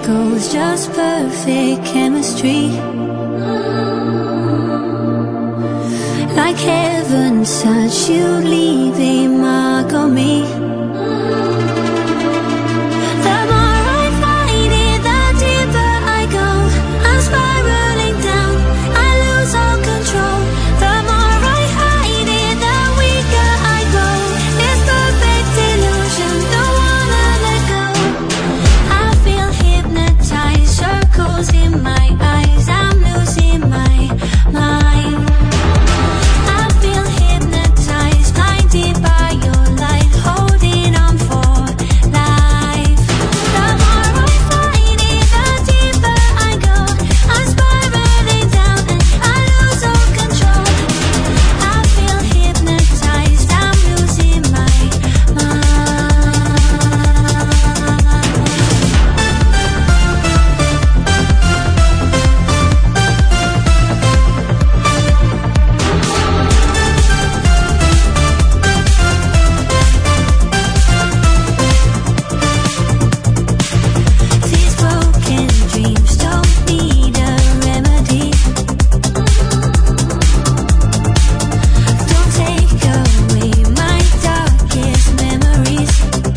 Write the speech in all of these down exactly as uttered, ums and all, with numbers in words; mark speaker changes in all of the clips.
Speaker 1: circles, just perfect chemistry. Like heaven's touch, you leave a mark on me. The more I find it, the deeper I go. I'm spiraling down, I lose all control. The more I hide it, the weaker I go. This perfect illusion, don't wanna let go. I feel hypnotized, circles in my eyes, I'm losing my mind. I feel hypnotized, blinded by your light, holding on for life. The more I find it, the deeper I go. I'm spiraling down and I lose all control. I feel hypnotized, I'm losing my mind. These broken dreams don't need a remedy. Don't take away my darkest memories.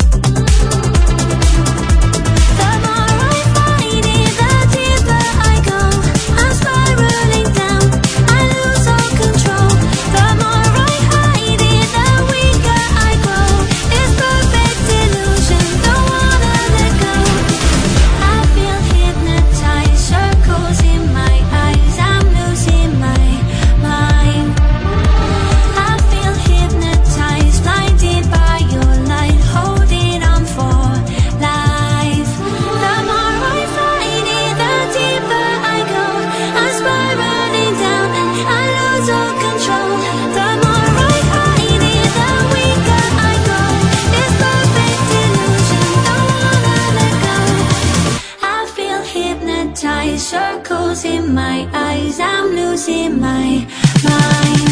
Speaker 1: The more I find it, the deeper I go. I'm spiraling down, I lose all control. The more I hide it, the weaker I grow. This perfect illusion, don't wanna let go. I feel hypnotized, circles in my eyes, I'm losing my mind. I feel hypnotized, blinded by your light, holding on for life. The more I find it, the deeper I go. I'm spiraling down and I lose all control. The more I hide it, the weaker I grow. This perfect illusion, don't wanna let go. I feel hypnotized, circles in my eyes, I'm losing my mind.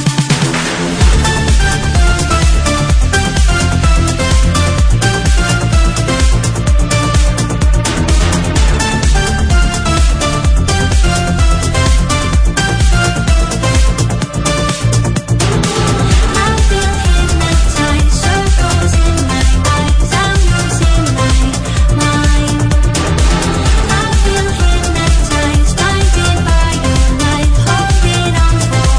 Speaker 1: I feel hypnotized, circles in my eyes, I'm losing my mind. I feel hypnotized, blinded by your light, holding on for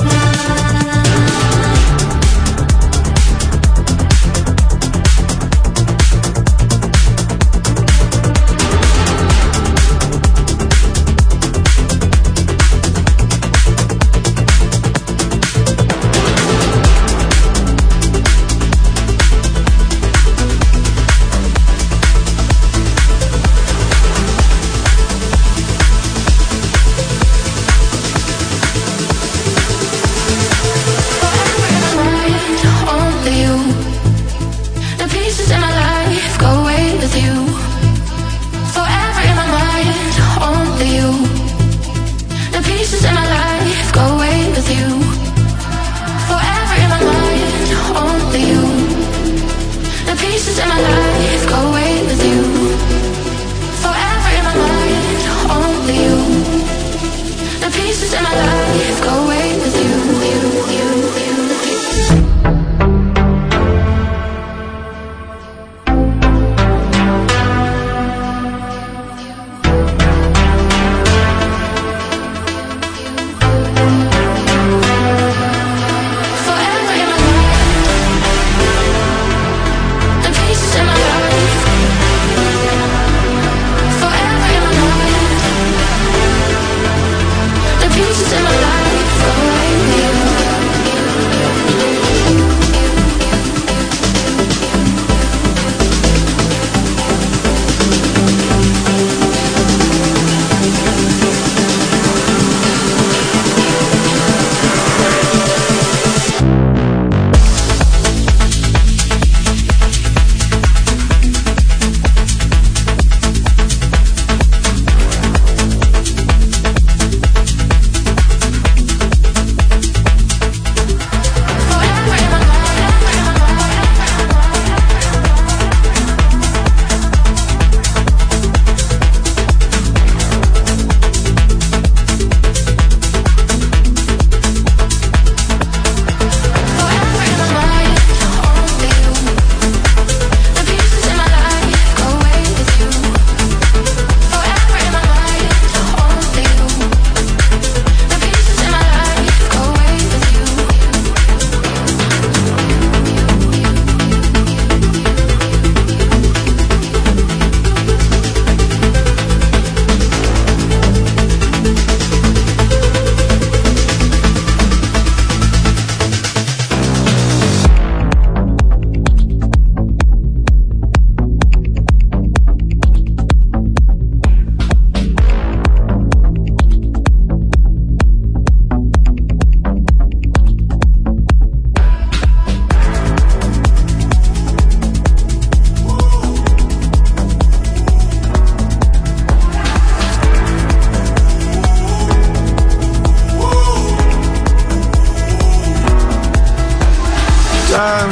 Speaker 2: Only you. The pieces in my life go away with you. Forever in my mind, only you. The pieces in my life go away with you. Forever in my mind, only you. The pieces in my life go away with you. Forever in my mind, only you. The pieces in my life go away with you. You, you, you, you.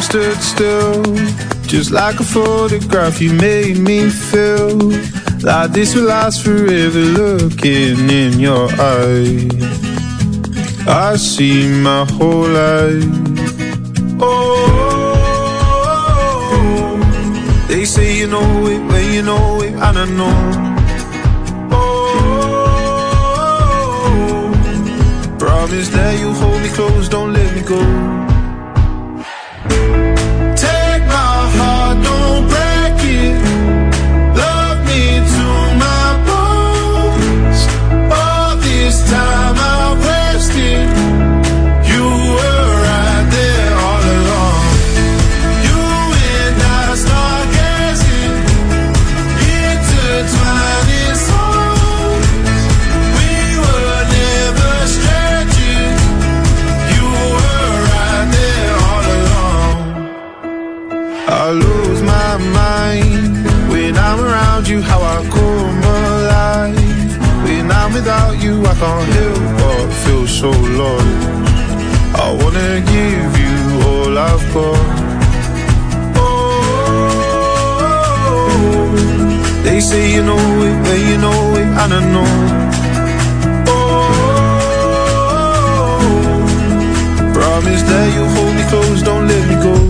Speaker 3: stood still, just like a photograph. You made me feel like this will last forever. Looking in your eyes, I see my whole life. Oh, they say you know it when you know it, and I know. Oh, promise that you'll hold me close, don't let me go. Take my heart, don't break it. Love me to my bones. All this time I wasted, you were right there all along. You and I stargazing, intertwining souls. We were never strangers. You were right there all along. I lose my mind when I'm around you, how I come alive. When I'm without you, I can't help but feel so lost. I wanna give you all I've got. Oh, they say you know it when you know it, and I know. Oh, promise that you'll hold me close, don't let me go.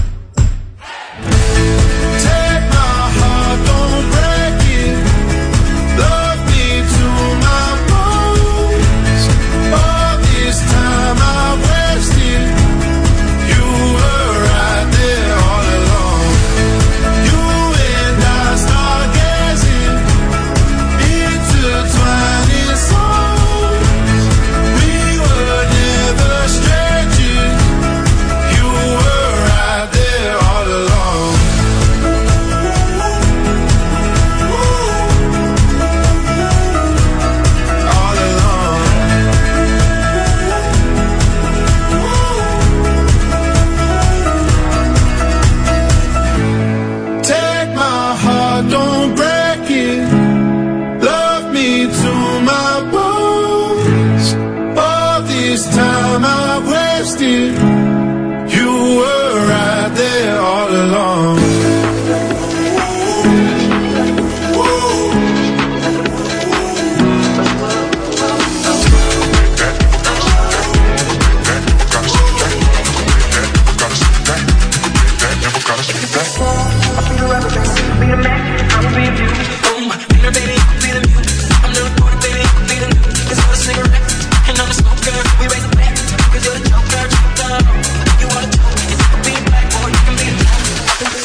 Speaker 3: Take my heart, don't break it. Love me to my bones. All this time I wasted, you were right there all along. You and I stargazing, intertwining souls. We were never strangers. You were right there all along. All along. Take my heart, don't break it. Love me to my bones. All this time I wasted, you were right there all along.
Speaker 2: You wanna talk, it's gonna be black or you can be black.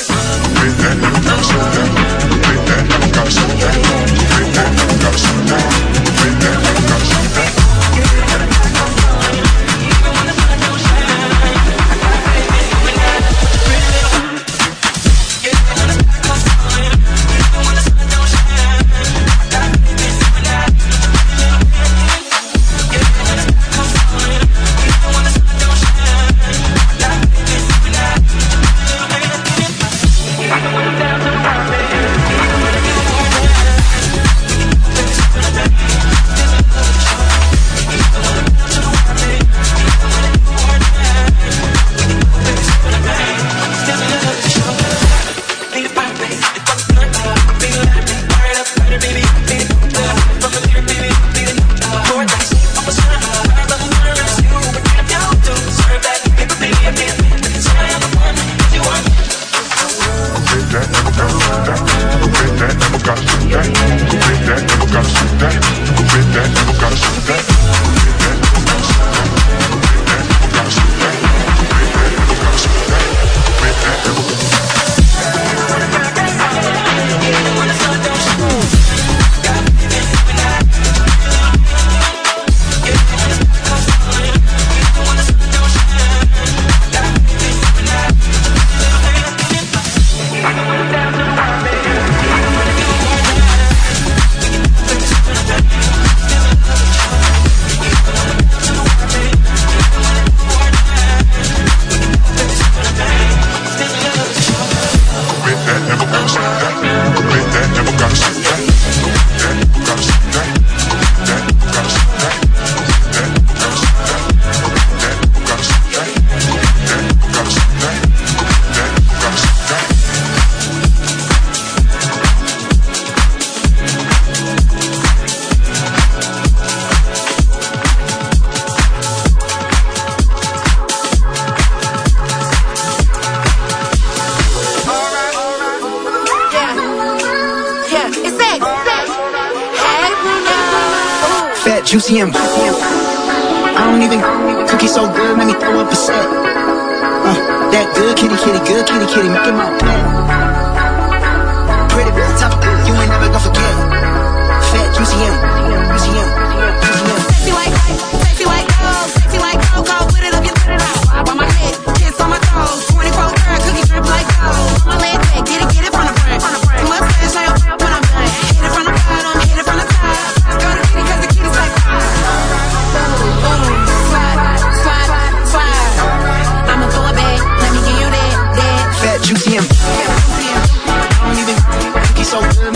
Speaker 4: Yeah, it's sex. Hey,
Speaker 5: Fat, juicy, and I don't even cookie so good, make me throw up a set. Uh, that good kitty, kitty, good kitty, kitty, make it my pet. Pretty, top of good, you ain't never gonna forget. Fat, juicy, and juicy, and juicy, and
Speaker 4: sexy like, sexy like gold, sexy like gold, go with it up, you put it out. Vibe on my neck, kiss on my toes, twenty-four karat cookie drip like gold. On my leg back, get it, get it from the front, from the front. Mustache on your belt when I'm done. Hit it from the bottom, hit it from the top. Go to kitty 'cause the kitty's like pop. Slide, slide, slide. I'ma throw it back, let me give you that, that.
Speaker 5: fat, juicy, and I don't even cookie so good.